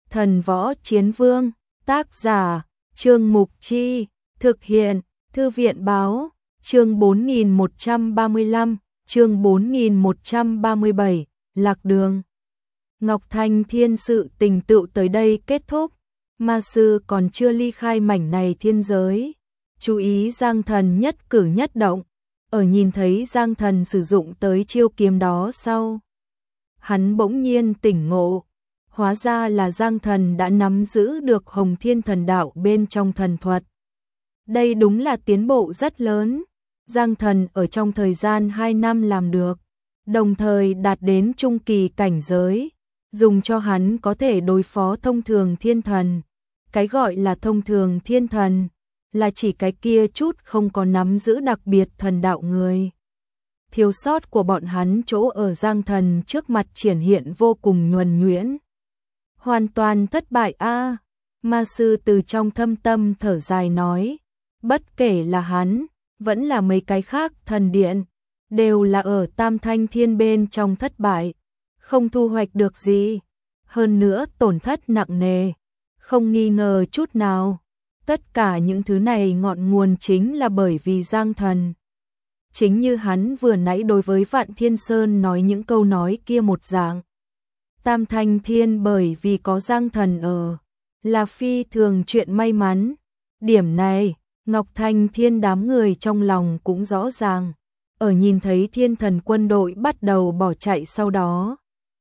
Thần Võ Chiến Vương, tác giả, Trương Mục Chi, thực hiện, Thư viện Báo, chương 4135, chương 4137, Lạc Đường. Ngọc Thanh Thiên sự tình tựu tới đây kết thúc, ma sư còn chưa ly khai mảnh này thiên giới. Chú ý Giang Thần nhất cử nhất động, ở nhìn thấy Giang Thần sử dụng tới chiêu kiếm đó sau. Hắn bỗng nhiên tỉnh ngộ, hóa ra là Giang Thần đã nắm giữ được Hồng Thiên Thần Đạo bên trong thần thuật. Đây đúng là tiến bộ rất lớn, Giang Thần ở trong thời gian 2 năm làm được, đồng thời đạt đến trung kỳ cảnh giới, dùng cho hắn có thể đối phó thông thường thiên thần. Cái gọi là thông thường thiên thần, là chỉ cái kia chút không có nắm giữ đặc biệt thần đạo người. Thiếu sót của bọn hắn chỗ ở Giang Thần trước mặt triển hiện vô cùng nhuần nhuyễn. Hoàn toàn thất bại a. Ma sư từ trong thâm tâm thở dài nói, bất kể là hắn, vẫn là mấy cái khác thần điện, đều là ở Tam Thanh Thiên bên trong thất bại, không thu hoạch được gì, hơn nữa tổn thất nặng nề, không nghi ngờ chút nào. Tất cả những thứ này ngọn nguồn chính là bởi vì Giang Thần. Chính như hắn vừa nãy đối với Vạn Thiên Sơn nói những câu nói kia một dạng. Tam Thanh Thiên bởi vì có Giang Thần ở, là phi thường chuyện may mắn. Điểm này, Ngọc Thanh Thiên đám người trong lòng cũng rõ ràng. Ở nhìn thấy Thiên Thần quân đội bắt đầu bỏ chạy sau đó.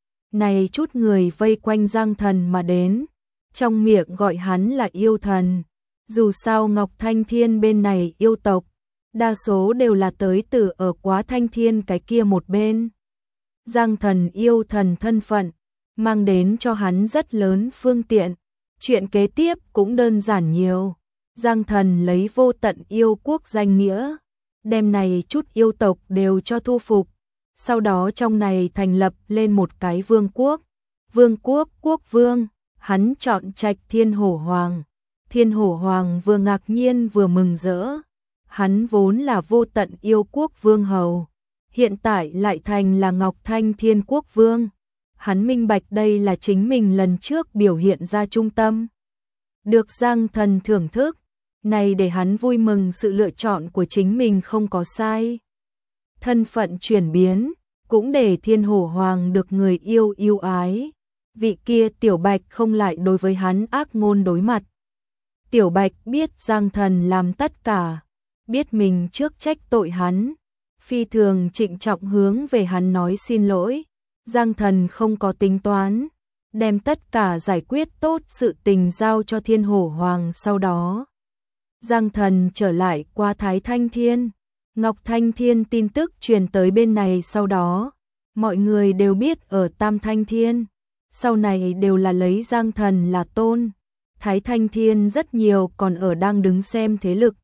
Này chút người vây quanh Giang Thần mà đến, trong miệng gọi hắn là yêu thần. Dù sao Ngọc Thanh Thiên bên này yêu tộc, đa số đều là tới từ ở Quá Thanh Thiên cái kia một bên. Giang Thần yêu thần thân phận, mang đến cho hắn rất lớn phương tiện. Chuyện kế tiếp cũng đơn giản nhiều. Giang Thần lấy vô tận yêu quốc danh nghĩa, đem này chút yêu tộc đều cho thu phục. Sau đó trong này thành lập lên một cái vương quốc. Vương quốc quốc vương, hắn chọn Trạch Thiên Hổ Hoàng. Thiên Hổ Hoàng vừa ngạc nhiên vừa mừng rỡ. Hắn vốn là vô tận yêu quốc vương hầu, hiện tại lại thành là Ngọc Thanh Thiên quốc vương. Hắn minh bạch đây là chính mình lần trước biểu hiện ra trung tâm. Được Giang Thần thưởng thức, này để hắn vui mừng sự lựa chọn của chính mình không có sai. Thân phận chuyển biến, cũng để Thiên Hổ Hoàng được người yêu yêu ái. Vị kia Tiểu Bạch không lại đối với hắn ác ngôn đối mặt. Tiểu Bạch biết Giang Thần làm tất cả, biết mình trước trách tội hắn, phi thường trịnh trọng hướng về hắn nói xin lỗi. Giang Thần không có tính toán, đem tất cả giải quyết tốt sự tình giao cho Thiên Hổ Hoàng sau đó. Giang Thần trở lại qua Thái Thanh Thiên, Ngọc Thanh Thiên tin tức truyền tới bên này sau đó, mọi người đều biết ở Tam Thanh Thiên, sau này đều là lấy Giang Thần là tôn. Thái Thanh Thiên rất nhiều còn ở đang đứng xem thế lực,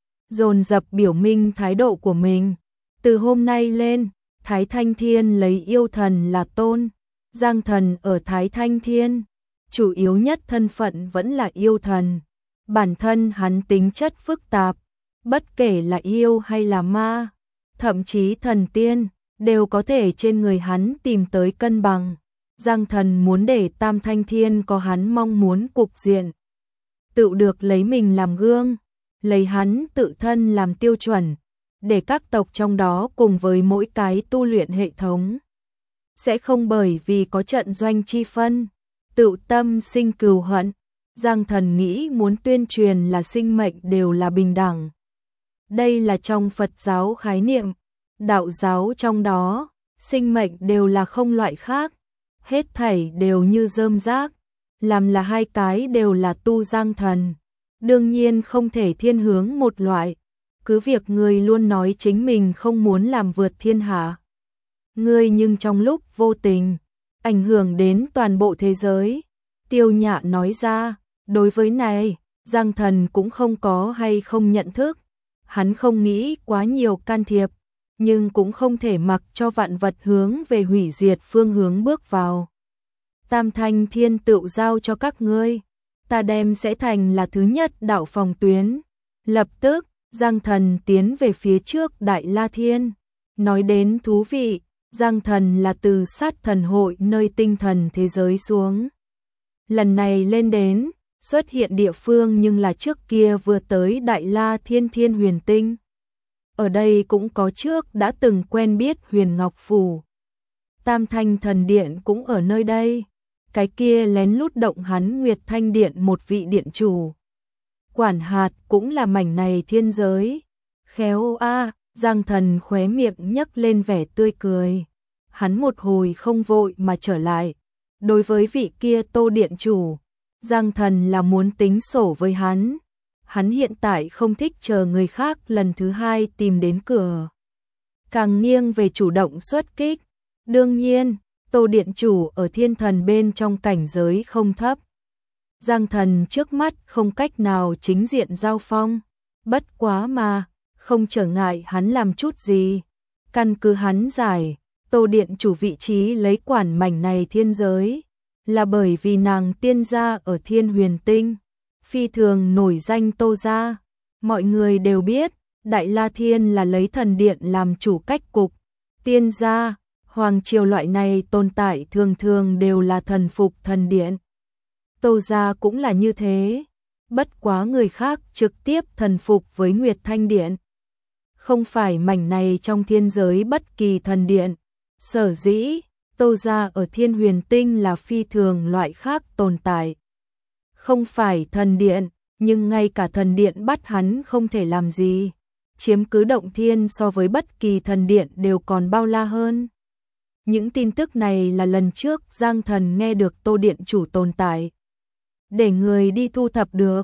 dồn dập biểu minh thái độ của mình. Từ hôm nay lên, Thái Thanh Thiên lấy yêu thần là tôn. Giang Thần ở Thái Thanh Thiên, chủ yếu nhất thân phận vẫn là yêu thần. Bản thân hắn tính chất phức tạp, bất kể là yêu hay là ma, thậm chí thần tiên, đều có thể trên người hắn tìm tới cân bằng. Giang Thần muốn để Tam Thanh Thiên có hắn mong muốn cục diện, tự được lấy mình làm gương, lấy hắn tự thân làm tiêu chuẩn, để các tộc trong đó cùng với mỗi cái tu luyện hệ thống. Sẽ không bởi vì có trận doanh chi phân, tự tâm sinh cừu hận. Giang Thần nghĩ muốn tuyên truyền là sinh mệnh đều là bình đẳng. Đây là trong Phật giáo khái niệm, đạo giáo trong đó, sinh mệnh đều là không loại khác. Hết thảy đều như rơm rác, làm là hai cái đều là tu Giang Thần. Đương nhiên không thể thiên hướng một loại, cứ việc người luôn nói chính mình không muốn làm vượt thiên hạ. Ngươi nhưng trong lúc vô tình, ảnh hưởng đến toàn bộ thế giới. Tiêu Nhạ nói ra, đối với này, Giang Thần cũng không có hay không nhận thức. Hắn không nghĩ quá nhiều can thiệp, nhưng cũng không thể mặc cho vạn vật hướng về hủy diệt phương hướng bước vào. Tam Thanh Thiên tự giao cho các ngươi, ta đem sẽ thành là thứ nhất đạo phòng tuyến. Lập tức, Giang Thần tiến về phía trước Đại La Thiên. Nói đến thú vị, Giang Thần là từ sát thần hội nơi tinh thần thế giới xuống. Lần này lên đến, xuất hiện địa phương nhưng là trước kia vừa tới Đại La Thiên Thiên Huyền Tinh. Ở đây cũng có trước đã từng quen biết Huyền Ngọc Phủ. Tam Thanh Thần Điện cũng ở nơi đây. Cái kia lén lút động hắn Nguyệt Thanh Điện một vị điện chủ. Quản hạt cũng là mảnh này thiên giới. Khéo a, Giang Thần khóe miệng nhấc lên vẻ tươi cười. Hắn một hồi không vội mà trở lại. Đối với vị kia Tô điện chủ, Giang Thần là muốn tính sổ với hắn. Hắn hiện tại không thích chờ người khác lần thứ hai tìm đến cửa. Càng nghiêng về chủ động xuất kích. Đương nhiên, Tô điện chủ ở thiên thần bên trong cảnh giới không thấp. Giang Thần trước mắt không cách nào chính diện giao phong. Bất quá mà, không trở ngại hắn làm chút gì. Căn cứ hắn giải, Tô điện chủ vị trí lấy quản mảnh này thiên giới, là bởi vì nàng tiên gia ở Thiên Huyền Tinh, phi thường nổi danh Tô gia. Mọi người đều biết, Đại La Thiên là lấy thần điện làm chủ cách cục. Tiên gia, hoàng triều loại này tồn tại thường thường đều là thần phục thần điện. Tô gia cũng là như thế, bất quá người khác trực tiếp thần phục với Nguyệt Thanh Điện. Không phải mảnh này trong thiên giới bất kỳ thần điện. Sở dĩ, Tô gia ở Thiên Huyền Tinh là phi thường loại khác tồn tại. Không phải thần điện, nhưng ngay cả thần điện bắt hắn không thể làm gì. Chiếm cứ động thiên so với bất kỳ thần điện đều còn bao la hơn. Những tin tức này là lần trước Giang Thần nghe được Tô điện chủ tồn tại. Để người đi thu thập được.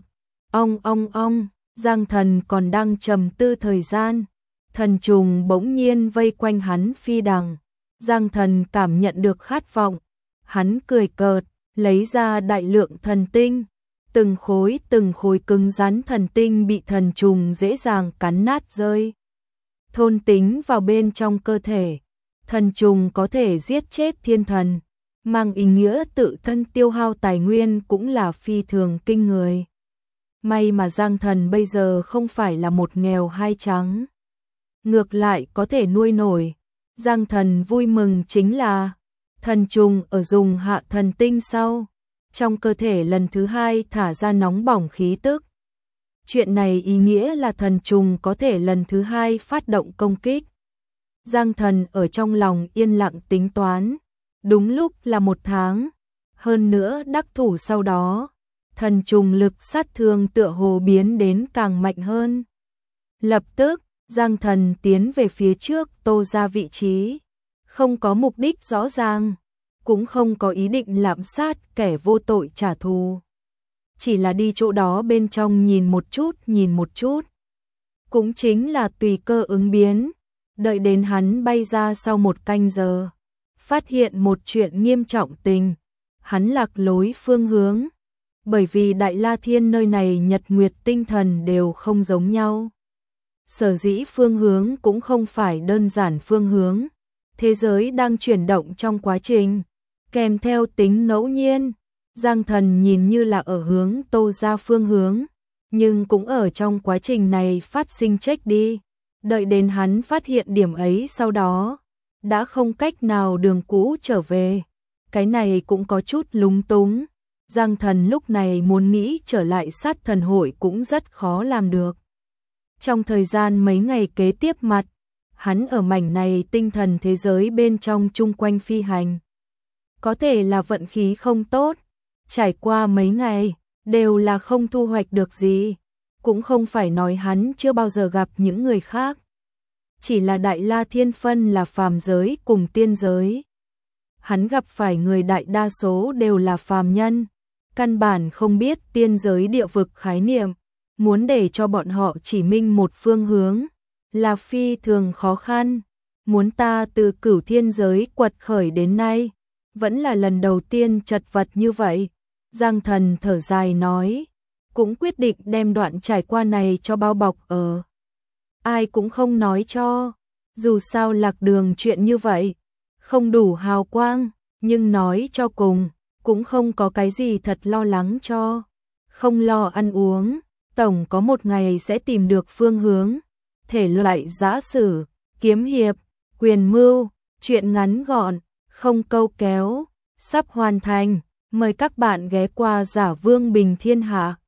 Ong, Giang Thần còn đang trầm tư thời gian. Thần trùng bỗng nhiên vây quanh hắn phi đằng. Giang Thần cảm nhận được khát vọng. Hắn cười cợt, lấy ra đại lượng thần tinh. Từng khối cứng rắn thần tinh bị thần trùng dễ dàng cắn nát rơi. Thôn tính vào bên trong cơ thể. Thần trùng có thể giết chết thiên thần. Mang ý nghĩa tự thân tiêu hao tài nguyên cũng là phi thường kinh người. May mà Giang Thần bây giờ không phải là một nghèo hai trắng. Ngược lại có thể nuôi nổi. Giang Thần vui mừng chính là thần trùng ở dùng hạ thần tinh sau, trong cơ thể lần thứ hai thả ra nóng bỏng khí tức. Chuyện này ý nghĩa là thần trùng có thể lần thứ hai phát động công kích. Giang Thần ở trong lòng yên lặng tính toán. Đúng lúc là 1 tháng. Hơn nữa đắc thủ sau đó, thần trùng lực sát thương tựa hồ biến đến càng mạnh hơn. Lập tức, Giang Thần tiến về phía trước Tô gia vị trí. Không có mục đích rõ ràng, cũng không có ý định lạm sát kẻ vô tội trả thù. Chỉ là đi chỗ đó bên trong nhìn một chút. Cũng chính là tùy cơ ứng biến. Đợi đến hắn bay ra sau 1 canh giờ. Phát hiện một chuyện nghiêm trọng tình. Hắn lạc lối phương hướng. Bởi vì Đại La Thiên nơi này nhật nguyệt tinh thần đều không giống nhau. Sở dĩ phương hướng cũng không phải đơn giản phương hướng. Thế giới đang chuyển động trong quá trình, kèm theo tính ngẫu nhiên. Giang Thần nhìn như là ở hướng Tô gia phương hướng, nhưng cũng ở trong quá trình này phát sinh check đi. Đợi đến hắn phát hiện điểm ấy sau đó, đã không cách nào đường cũ trở về. Cái này cũng có chút lúng túng. Giang Thần lúc này muốn nghĩ trở lại sát thần hội cũng rất khó làm được. Trong thời gian mấy ngày kế tiếp mặt, hắn ở mảnh này tinh thần thế giới bên trong chung quanh phi hành. Có thể là vận khí không tốt, trải qua mấy ngày, đều là không thu hoạch được gì. Cũng không phải nói hắn chưa bao giờ gặp những người khác. Chỉ là Đại La Thiên phân là phàm giới cùng tiên giới. Hắn gặp phải người đại đa số đều là phàm nhân. Căn bản không biết tiên giới địa vực khái niệm. Muốn để cho bọn họ chỉ minh một phương hướng là phi thường khó khăn. Muốn ta từ Cửu Thiên giới quật khởi đến nay, vẫn là lần đầu tiên chật vật như vậy. Giang Thần thở dài nói, cũng quyết định đem đoạn trải qua này cho bao bọc ở. Ai cũng không nói cho, dù sao lạc đường chuyện như vậy, không đủ hào quang, nhưng nói cho cùng, cũng không có cái gì thật lo lắng cho. Không lo ăn uống, tổng có một ngày sẽ tìm được phương hướng. Thể loại giã sử, kiếm hiệp, quyền mưu, chuyện ngắn gọn, không câu kéo, sắp hoàn thành. Mời các bạn ghé qua Giả Vương Bình Thiên Hạ.